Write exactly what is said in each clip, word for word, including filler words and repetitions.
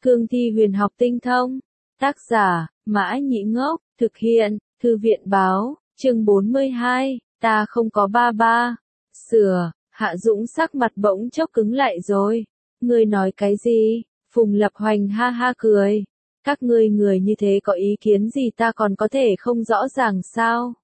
Cương thi huyền học tinh thông. Tác giả, Mã Nhĩ Ngốc, thực hiện, Thư viện Báo, chương bốn mươi hai, ta không có ba ba. Sửa, Hạ Dũng sắc mặt bỗng chốc cứng lại rồi. Ngươi nói cái gì? Phùng Lập Hoành ha ha cười. Các ngươi người như thế có ý kiến gì ta còn có thể không rõ ràng sao?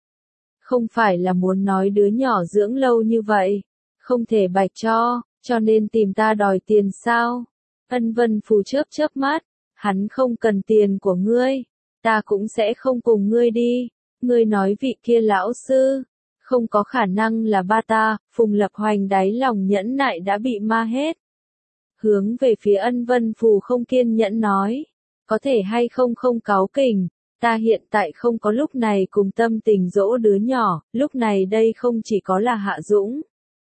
Không phải là muốn nói đứa nhỏ dưỡng lâu như vậy, không thể bạch cho, cho nên tìm ta đòi tiền sao? Ân Vân Phù chớp chớp mắt, hắn không cần tiền của ngươi, ta cũng sẽ không cùng ngươi đi. Ngươi nói vị kia lão sư, không có khả năng là ba ta. Phùng Lập Hoành đáy lòng nhẫn nại đã bị ma hết. Hướng về phía Ân Vân Phù không kiên nhẫn nói, có thể hay không không cáu kỉnh, ta hiện tại không có lúc này cùng tâm tình dỗ đứa nhỏ, lúc này đây không chỉ có là Hạ Dũng.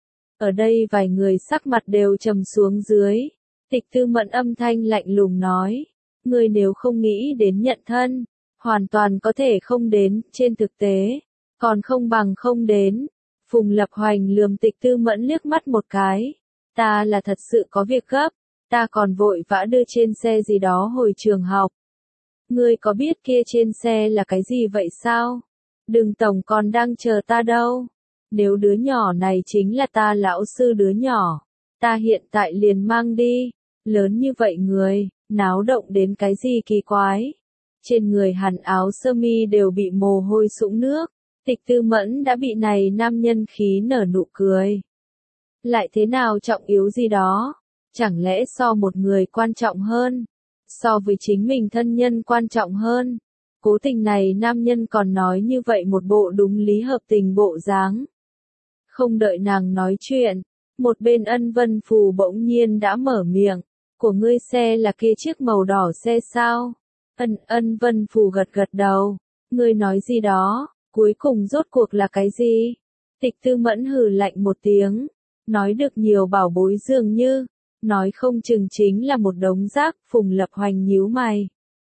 Ở đây vài người sắc mặt đều trầm xuống dưới. Tịch Tư Mẫn âm thanh lạnh lùng nói, ngươi nếu không nghĩ đến nhận thân, hoàn toàn có thể không đến, trên thực tế, còn không bằng không đến. Phùng Lập Hoành lườm Tịch Tư Mẫn liếc mắt một cái, ta là thật sự có việc gấp, ta còn vội vã đưa trên xe gì đó hồi trường học. Ngươi có biết kia trên xe là cái gì vậy sao? Đừng tổng còn đang chờ ta đâu. Nếu đứa nhỏ này chính là ta lão sư đứa nhỏ, ta hiện tại liền mang đi. Lớn như vậy người, náo động đến cái gì kỳ quái. Trên người hắn áo sơ mi đều bị mồ hôi sũng nước. Tịch Tư Mẫn đã bị này nam nhân khí nở nụ cười. Lại thế nào trọng yếu gì đó? Chẳng lẽ so một người quan trọng hơn? So với chính mình thân nhân quan trọng hơn? Cố tình này nam nhân còn nói như vậy một bộ đúng lý hợp tình bộ dáng. Không đợi nàng nói chuyện, một bên Ân Vân Phù bỗng nhiên đã mở miệng. Của ngươi xe là kia chiếc màu đỏ xe sao? Ân Ân Vân Phù gật gật đầu. Ngươi nói gì đó, cuối cùng rốt cuộc là cái gì? Tịch Tư Mẫn hừ lạnh một tiếng. Nói được nhiều bảo bối dường như, nói không chừng chính là một đống rác. Phùng Lập Hoành nhíu mày.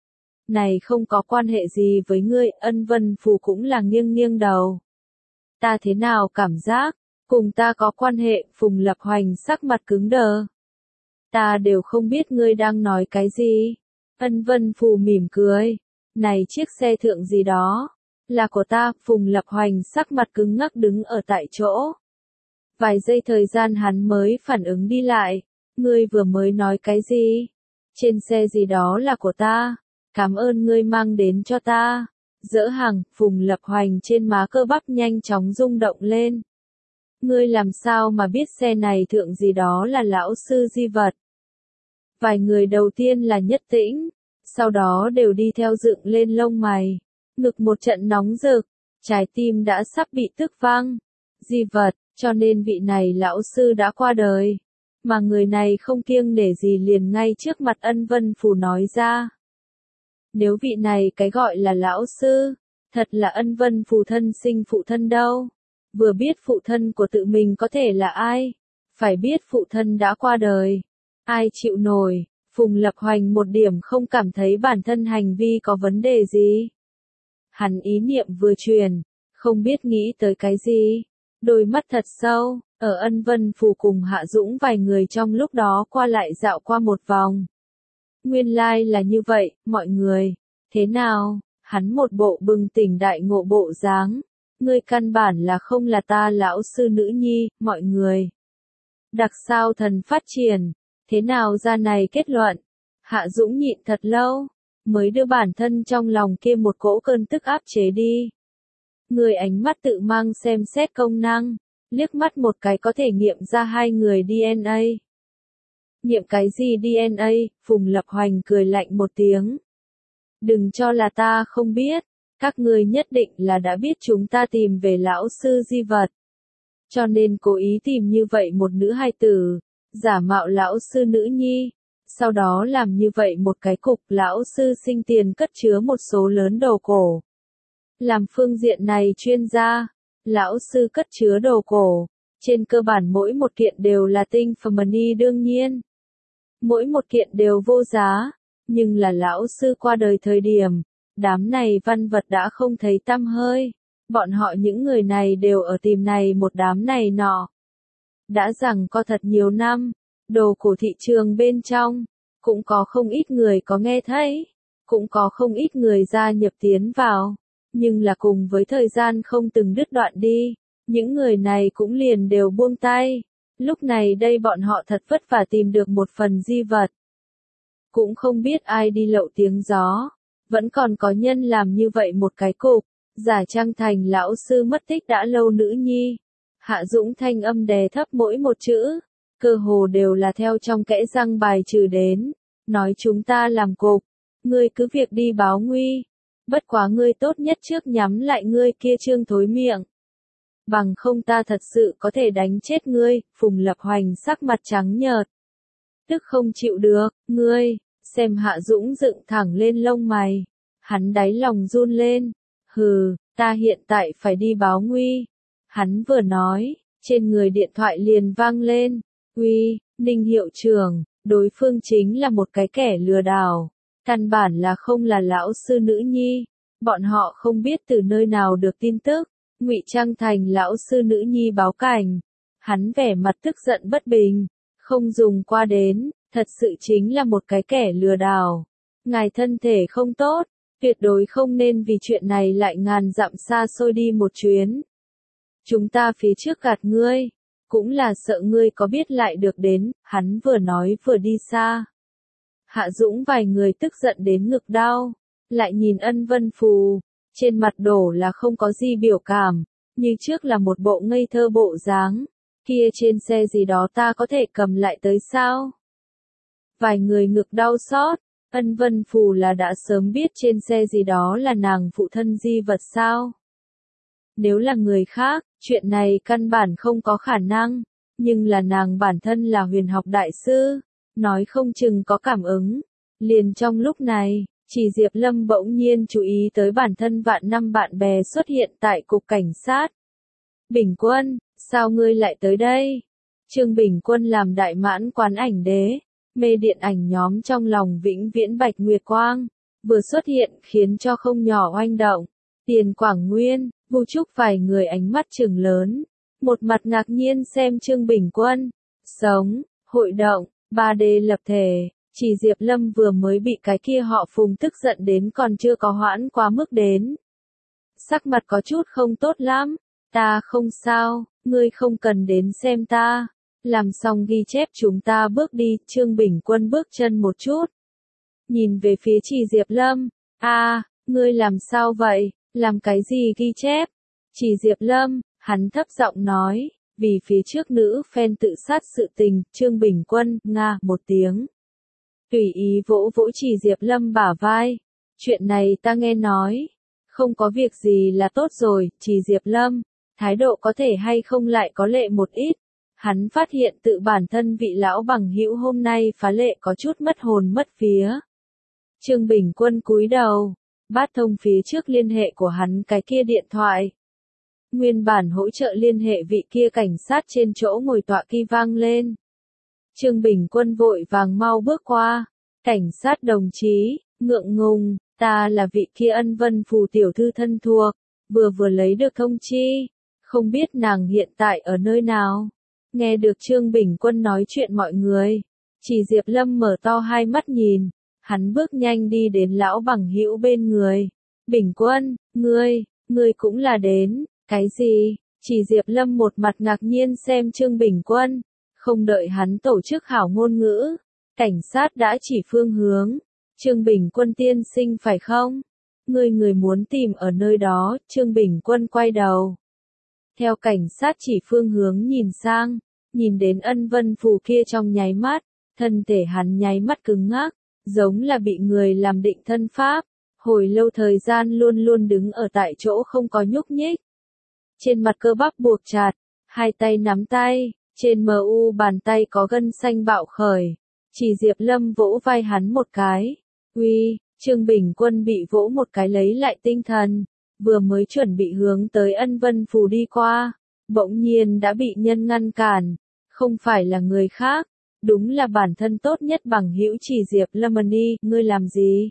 Này không có quan hệ gì với ngươi. Ân Vân Phù cũng là nghiêng nghiêng đầu. Ta thế nào cảm giác, cùng ta có quan hệ. Phùng Lập Hoành sắc mặt cứng đờ. Ta đều không biết ngươi đang nói cái gì. Ân Vân Phù mỉm cười. Này chiếc xe thượng gì đó, là của ta. Phùng Lập Hoành sắc mặt cứng ngắc đứng ở tại chỗ. Vài giây thời gian hắn mới phản ứng đi lại. Ngươi vừa mới nói cái gì? Trên xe gì đó là của ta. Cảm ơn ngươi mang đến cho ta. Dỡ hàng. Phùng Lập Hoành trên má cơ bắp nhanh chóng rung động lên. Ngươi làm sao mà biết xe này thượng gì đó là lão sư di vật? Vài người đầu tiên là Nhất Tĩnh, sau đó đều đi theo dựng lên lông mày. Ngực một trận nóng rực, trái tim đã sắp bị tức vang. Di vật, cho nên vị này lão sư đã qua đời. Mà người này không kiêng nể gì liền ngay trước mặt Ân Vân Phù nói ra. Nếu vị này cái gọi là lão sư, thật là Ân Vân Phù thân sinh phụ thân đâu. Vừa biết phụ thân của tự mình có thể là ai, phải biết phụ thân đã qua đời. Ai chịu nổi. Phùng Lập Hoành một điểm không cảm thấy bản thân hành vi có vấn đề gì. Hắn ý niệm vừa truyền, không biết nghĩ tới cái gì. Đôi mắt thật sâu, ở Ân Vân Phù cùng Hạ Dũng vài người trong lúc đó qua lại dạo qua một vòng. Nguyên lai like là như vậy, mọi người. Thế nào? Hắn một bộ bừng tỉnh đại ngộ bộ dáng. Ngươi căn bản là không là ta lão sư nữ nhi, mọi người. Đặc sao thần phát triển. Thế nào ra này kết luận? Hạ Dũng nhịn thật lâu, mới đưa bản thân trong lòng kia một cỗ cơn tức áp chế đi. Người ánh mắt tự mang xem xét công năng, liếc mắt một cái có thể nghiệm ra hai người đê en a. Nghiệm cái gì đê en a? Phùng Lập Hoành cười lạnh một tiếng. Đừng cho là ta không biết, các ngươi nhất định là đã biết chúng ta tìm về lão sư di vật. Cho nên cố ý tìm như vậy một nữ hài tử. Giả mạo lão sư nữ nhi, sau đó làm như vậy một cái cục lão sư sinh tiền cất chứa một số lớn đồ cổ. Làm phương diện này chuyên gia, lão sư cất chứa đồ cổ, trên cơ bản mỗi một kiện đều là tinh phẩm money đương nhiên. Mỗi một kiện đều vô giá, nhưng là lão sư qua đời thời điểm, đám này văn vật đã không thấy tăm hơi. Bọn họ những người này đều ở tìm này một đám này nọ. Đã rằng có thật nhiều năm, đồ cổ thị trường bên trong, cũng có không ít người có nghe thấy, cũng có không ít người gia nhập tiến vào, nhưng là cùng với thời gian không từng đứt đoạn đi, những người này cũng liền đều buông tay. Lúc này đây bọn họ thật vất vả tìm được một phần di vật. Cũng không biết ai đi lậu tiếng gió, vẫn còn có nhân làm như vậy một cái cục, giả trang thành lão sư mất tích đã lâu nữ nhi. Hạ Dũng thanh âm đè thấp mỗi một chữ, cơ hồ đều là theo trong kẽ răng bài trừ đến, nói chúng ta làm cục, ngươi cứ việc đi báo nguy, bất quá ngươi tốt nhất trước nhắm lại ngươi kia trương thối miệng. Bằng không ta thật sự có thể đánh chết ngươi, Phùng Lập Hoành sắc mặt trắng nhợt. Tức không chịu được, ngươi, xem Hạ Dũng dựng thẳng lên lông mày. Hắn đáy lòng run lên, hừ, ta hiện tại phải đi báo nguy. Hắn vừa nói, trên người điện thoại liền vang lên, uy, Ninh hiệu trưởng, đối phương chính là một cái kẻ lừa đảo. Căn bản là không là lão sư nữ nhi, bọn họ không biết từ nơi nào được tin tức. Ngụy trang thành lão sư nữ nhi báo cảnh, hắn vẻ mặt tức giận bất bình, không dùng qua đến, thật sự chính là một cái kẻ lừa đảo. Ngài thân thể không tốt, tuyệt đối không nên vì chuyện này lại ngàn dặm xa xôi đi một chuyến. Chúng ta phía trước gạt ngươi, cũng là sợ ngươi có biết lại được đến, hắn vừa nói vừa đi xa. Hạ Dũng vài người tức giận đến ngực đau, lại nhìn Ân Vân Phù. Trên mặt đổ là không có gì biểu cảm, như trước là một bộ ngây thơ bộ dáng, kia trên xe gì đó ta có thể cầm lại tới sao? Vài người ngực đau xót, Ân Vân Phù là đã sớm biết trên xe gì đó là nàng phụ thân di vật sao? Nếu là người khác, chuyện này căn bản không có khả năng, nhưng là nàng bản thân là huyền học đại sư, nói không chừng có cảm ứng. Liền trong lúc này, chỉ Diệp Lâm bỗng nhiên chú ý tới bản thân vạn năm bạn bè xuất hiện tại cục cảnh sát. Bình Quân, sao ngươi lại tới đây? Trương Bình Quân làm đại mãn quán ảnh đế, mê điện ảnh nhóm trong lòng vĩnh viễn Bạch Nguyệt Quang, vừa xuất hiện khiến cho không nhỏ oanh động. Tiền Quảng Nguyên, Vu Trúc vài người ánh mắt trừng lớn, một mặt ngạc nhiên xem Trương Bình Quân. Sống, hội động, ba D lập thể. Chỉ Diệp Lâm vừa mới bị cái kia họ Phùng tức giận đến còn chưa có hoãn quá mức đến. Sắc mặt có chút không tốt lắm, ta không sao, ngươi không cần đến xem ta. Làm xong ghi chép chúng ta bước đi, Trương Bình Quân bước chân một chút. Nhìn về phía Chỉ Diệp Lâm, a, à, ngươi làm sao vậy, làm cái gì ghi chép? Chỉ Diệp Lâm, hắn thấp giọng nói, vì phía trước nữ fan tự sát sự tình, Trương Bình Quân, nga, một tiếng. Tùy ý vỗ vỗ Chỉ Diệp Lâm bả vai. Chuyện này ta nghe nói. Không có việc gì là tốt rồi, Chỉ Diệp Lâm. Thái độ có thể hay không lại có lệ một ít. Hắn phát hiện tự bản thân vị lão bằng hữu hôm nay phá lệ có chút mất hồn mất vía. Trương Bình Quân cúi đầu. Bát thông phía trước liên hệ của hắn cái kia điện thoại. Nguyên bản hỗ trợ liên hệ vị kia cảnh sát trên chỗ ngồi tọa kia vang lên. Trương Bình Quân vội vàng mau bước qua, cảnh sát đồng chí, ngượng ngùng, ta là vị kia Ân Vân Phù tiểu thư thân thuộc, vừa vừa lấy được thông chi, không biết nàng hiện tại ở nơi nào. Nghe được Trương Bình Quân nói chuyện mọi người, Chỉ Diệp Lâm mở to hai mắt nhìn, hắn bước nhanh đi đến lão bằng hữu bên người. Bình Quân, ngươi, ngươi cũng là đến, cái gì? Chỉ Diệp Lâm một mặt ngạc nhiên xem Trương Bình Quân. Không đợi hắn tổ chức hảo ngôn ngữ, cảnh sát đã chỉ phương hướng. Trương Bình Quân tiên sinh phải không? Người người muốn tìm ở nơi đó, Trương Bình Quân quay đầu. Theo cảnh sát chỉ phương hướng nhìn sang, nhìn đến Ân Vân Phù kia trong nháy mắt, thân thể hắn nháy mắt cứng ngắc, giống là bị người làm định thân pháp, hồi lâu thời gian luôn luôn đứng ở tại chỗ không có nhúc nhích. Trên mặt cơ bắp buộc chặt, hai tay nắm tay. Trên mờ u bàn tay có gân xanh bạo khởi, Chỉ Diệp Lâm vỗ vai hắn một cái. Uy, Trương Bình Quân bị vỗ một cái lấy lại tinh thần, vừa mới chuẩn bị hướng tới Ân Vân Phù đi qua, bỗng nhiên đã bị nhân ngăn cản, không phải là người khác, đúng là bản thân tốt nhất bằng hữu Chỉ Diệp Lâm. Đi, ngươi làm gì?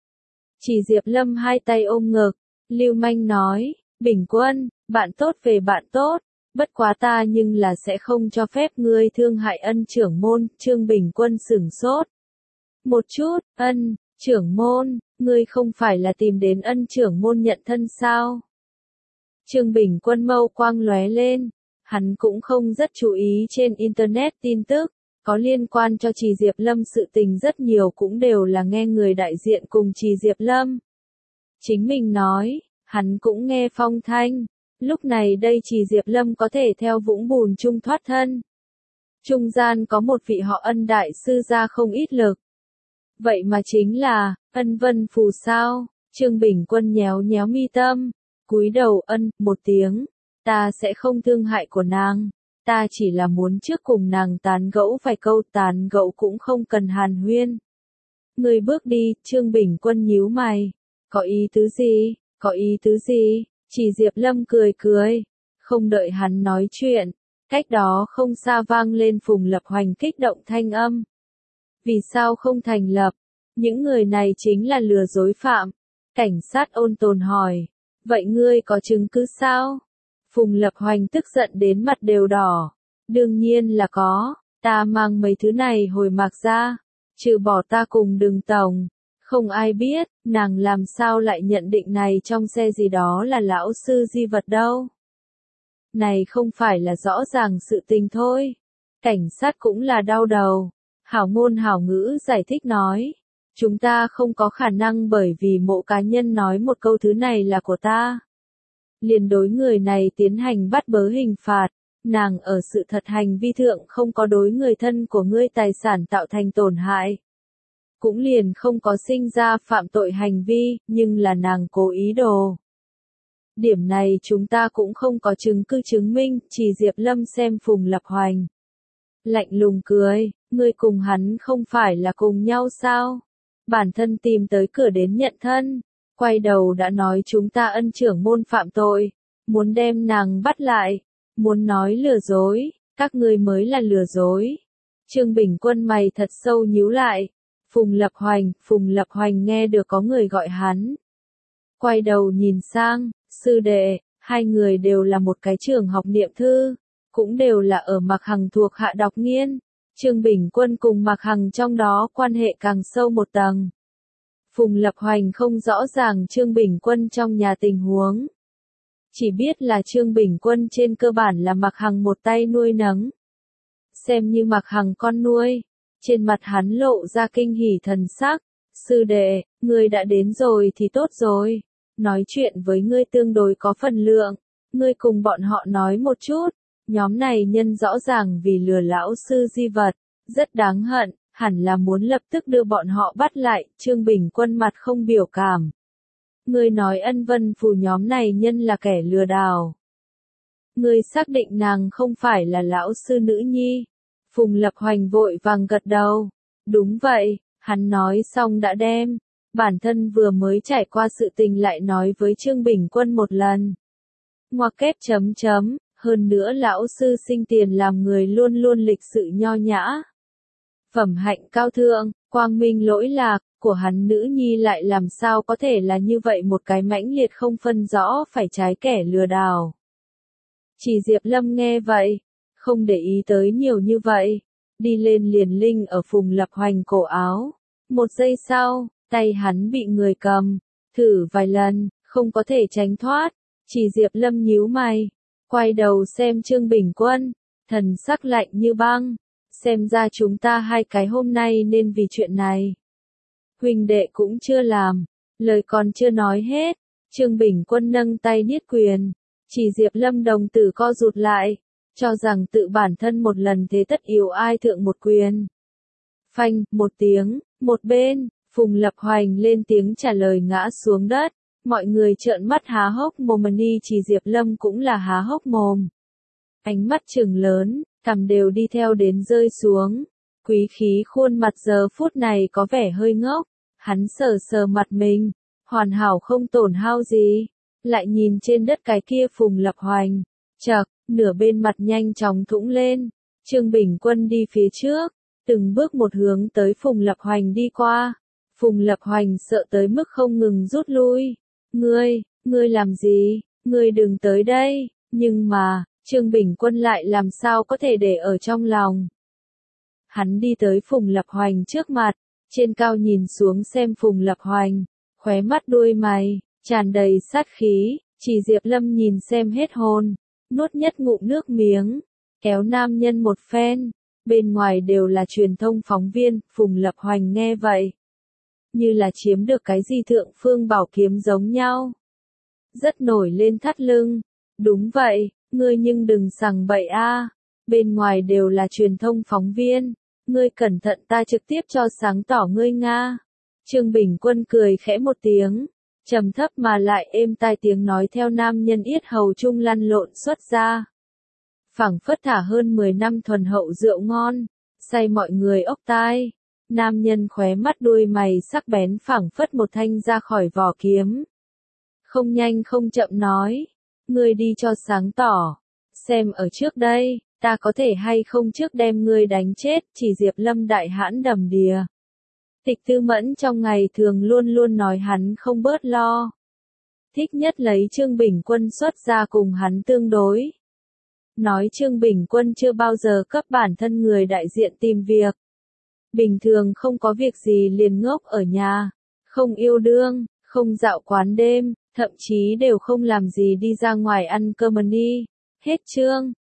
Chỉ Diệp Lâm hai tay ôm ngực, lưu manh nói, Bình Quân, bạn tốt về bạn tốt. Bất quá ta nhưng là sẽ không cho phép ngươi thương hại Ân trưởng môn. Trương Bình Quân sửng sốt. Một chút, ân, trưởng môn, ngươi không phải là tìm đến ân trưởng môn nhận thân sao? Trương Bình Quân mâu quang lóe lên, hắn cũng không rất chú ý trên Internet tin tức, có liên quan cho Trì Diệp Lâm sự tình rất nhiều cũng đều là nghe người đại diện cùng Trì Diệp Lâm. Chính mình nói, hắn cũng nghe phong thanh, lúc này đây Trì Diệp Lâm có thể theo vũng bùn chung thoát thân. Trung gian có một vị họ Ân đại sư ra không ít lực. Vậy mà chính là, Ân Vân Phù sao? Trương Bình Quân nhéo nhéo mi tâm, cúi đầu ân, một tiếng, ta sẽ không thương hại của nàng, ta chỉ là muốn trước cùng nàng tán gẫu vài câu, tán gẫu cũng không cần hàn huyên. Người bước đi, Trương Bình Quân nhíu mày, có ý tứ gì, có ý tứ gì, Chỉ Diệp Lâm cười cười, không đợi hắn nói chuyện, cách đó không xa vang lên Phùng Lập Hoành kích động thanh âm. Vì sao không thành lập? Những người này chính là lừa dối phạm. Cảnh sát ôn tồn hỏi. Vậy ngươi có chứng cứ sao? Phùng Lập Hoành tức giận đến mặt đều đỏ. Đương nhiên là có, ta mang mấy thứ này hồi Mạc ra. Trừ bỏ ta cùng Đường Tổng. Không ai biết, nàng làm sao lại nhận định này trong xe gì đó là lão sư di vật đâu. Này không phải là rõ ràng sự tình thôi. Cảnh sát cũng là đau đầu. Hảo ngôn hảo ngữ giải thích nói. Chúng ta không có khả năng bởi vì mộ cá nhân nói một câu thứ này là của ta. Liền đối người này tiến hành bắt bớ hình phạt. Nàng ở sự thật hành vi thượng không có đối người thân của ngươi tài sản tạo thành tổn hại. Cũng liền không có sinh ra phạm tội hành vi, nhưng là nàng cố ý đồ. Điểm này chúng ta cũng không có chứng cứ chứng minh, chỉ Diệp Lâm xem Phùng Lập Hoành. Lạnh lùng cười, ngươi cùng hắn không phải là cùng nhau sao? Bản thân tìm tới cửa đến nhận thân, quay đầu đã nói chúng ta ân trưởng môn phạm tội, muốn đem nàng bắt lại, muốn nói lừa dối, các ngươi mới là lừa dối. Trương Bình Quân mày thật sâu nhíu lại, Phùng Lập Hoành, Phùng Lập Hoành nghe được có người gọi hắn. Quay đầu nhìn sang, sư đệ, hai người đều là một cái trường học niệm thư, cũng đều là ở Mạc Hằng thuộc hạ đọc nghiên. Trương Bình Quân cùng Mạc Hằng trong đó quan hệ càng sâu một tầng. Phùng Lập Hoành không rõ ràng Trương Bình Quân trong nhà tình huống. Chỉ biết là Trương Bình Quân trên cơ bản là Mạc Hằng một tay nuôi nấng. Xem như Mạc Hằng con nuôi. Trên mặt hắn lộ ra kinh hỉ thần sắc. Sư đệ, ngươi đã đến rồi thì tốt rồi. Nói chuyện với ngươi tương đối có phần lượng. Ngươi cùng bọn họ nói một chút. Nhóm này nhân rõ ràng vì lừa lão sư di vật, rất đáng hận, hẳn là muốn lập tức đưa bọn họ bắt lại, Trương Bình Quân mặt không biểu cảm. Ngươi nói Ân Vân Phù nhóm này nhân là kẻ lừa đảo. Ngươi xác định nàng không phải là lão sư nữ nhi. Phùng Lập Hoành vội vàng gật đầu. Đúng vậy, hắn nói xong đã đem. Bản thân vừa mới trải qua sự tình lại nói với Trương Bình Quân một lần. Ngoặc kép chấm chấm. Hơn nữa lão sư sinh tiền làm người luôn luôn lịch sự nho nhã. Phẩm hạnh cao thượng, quang minh lỗi lạc, của hắn nữ nhi lại làm sao có thể là như vậy một cái mãnh liệt không phân rõ phải trái kẻ lừa đảo. Chỉ Diệp Lâm nghe vậy, không để ý tới nhiều như vậy, đi lên liền linh ở Phùng Lập Hoành cổ áo. Một giây sau, tay hắn bị người cầm, thử vài lần, không có thể tránh thoát, chỉ Diệp Lâm nhíu mày. Quay đầu xem Trương Bình Quân, thần sắc lạnh như băng, xem ra chúng ta hai cái hôm nay nên vì chuyện này. Huynh đệ cũng chưa làm, lời còn chưa nói hết, Trương Bình Quân nâng tay niết quyền, chỉ Diệp Lâm đồng tử co rụt lại, cho rằng tự bản thân một lần thế tất yếu ai thượng một quyền. Phanh, một tiếng, một bên, Phùng Lập Hoành lên tiếng trả lời ngã xuống đất. Mọi người trợn mắt há hốc mồm, ni chỉ Diệp Lâm cũng là há hốc mồm. Ánh mắt trừng lớn, cằm đều đi theo đến rơi xuống. Quý khí khuôn mặt giờ phút này có vẻ hơi ngốc. Hắn sờ sờ mặt mình, hoàn hảo không tổn hao gì. Lại nhìn trên đất cái kia Phùng Lập Hoành. Chậc, nửa bên mặt nhanh chóng thũng lên. Trương Bình Quân đi phía trước, từng bước một hướng tới Phùng Lập Hoành đi qua. Phùng Lập Hoành sợ tới mức không ngừng rút lui. Ngươi, ngươi làm gì, ngươi đừng tới đây, nhưng mà, Trương Bình Quân lại làm sao có thể để ở trong lòng. Hắn đi tới Phùng Lập Hoành trước mặt, trên cao nhìn xuống xem Phùng Lập Hoành, khóe mắt đuôi mày, tràn đầy sát khí, chỉ Diệp Lâm nhìn xem hết hồn, nuốt nhất ngụm nước miếng, kéo nam nhân một phen, bên ngoài đều là truyền thông phóng viên, Phùng Lập Hoành nghe vậy. Như là chiếm được cái gì thượng phương bảo kiếm giống nhau. Rất nổi lên thắt lưng, đúng vậy, ngươi nhưng đừng sằng bậy a, bên ngoài đều là truyền thông phóng viên, ngươi cẩn thận ta trực tiếp cho sáng tỏ ngươi Nga. Trương Bình Quân cười khẽ một tiếng, trầm thấp mà lại êm tai tiếng nói theo nam nhân yết hầu trung lăn lộn xuất ra. Phảng phất thả hơn mười năm thuần hậu rượu ngon, say mọi người ốc tai. Nam nhân khóe mắt đuôi mày sắc bén phảng phất một thanh ra khỏi vỏ kiếm. Không nhanh không chậm nói, ngươi đi cho sáng tỏ, xem ở trước đây, ta có thể hay không trước đem ngươi đánh chết, chỉ Diệp Lâm đại hãn đầm đìa. Tịch Tư Mẫn trong ngày thường luôn luôn nói hắn không bớt lo. Thích nhất lấy Trương Bình Quân xuất ra cùng hắn tương đối. Nói Trương Bình Quân chưa bao giờ cấp bản thân người đại diện tìm việc. Bình thường không có việc gì liền ngốc ở nhà, không yêu đương, không dạo quán đêm, thậm chí đều không làm gì đi ra ngoài ăn cơm đi. Hết chương.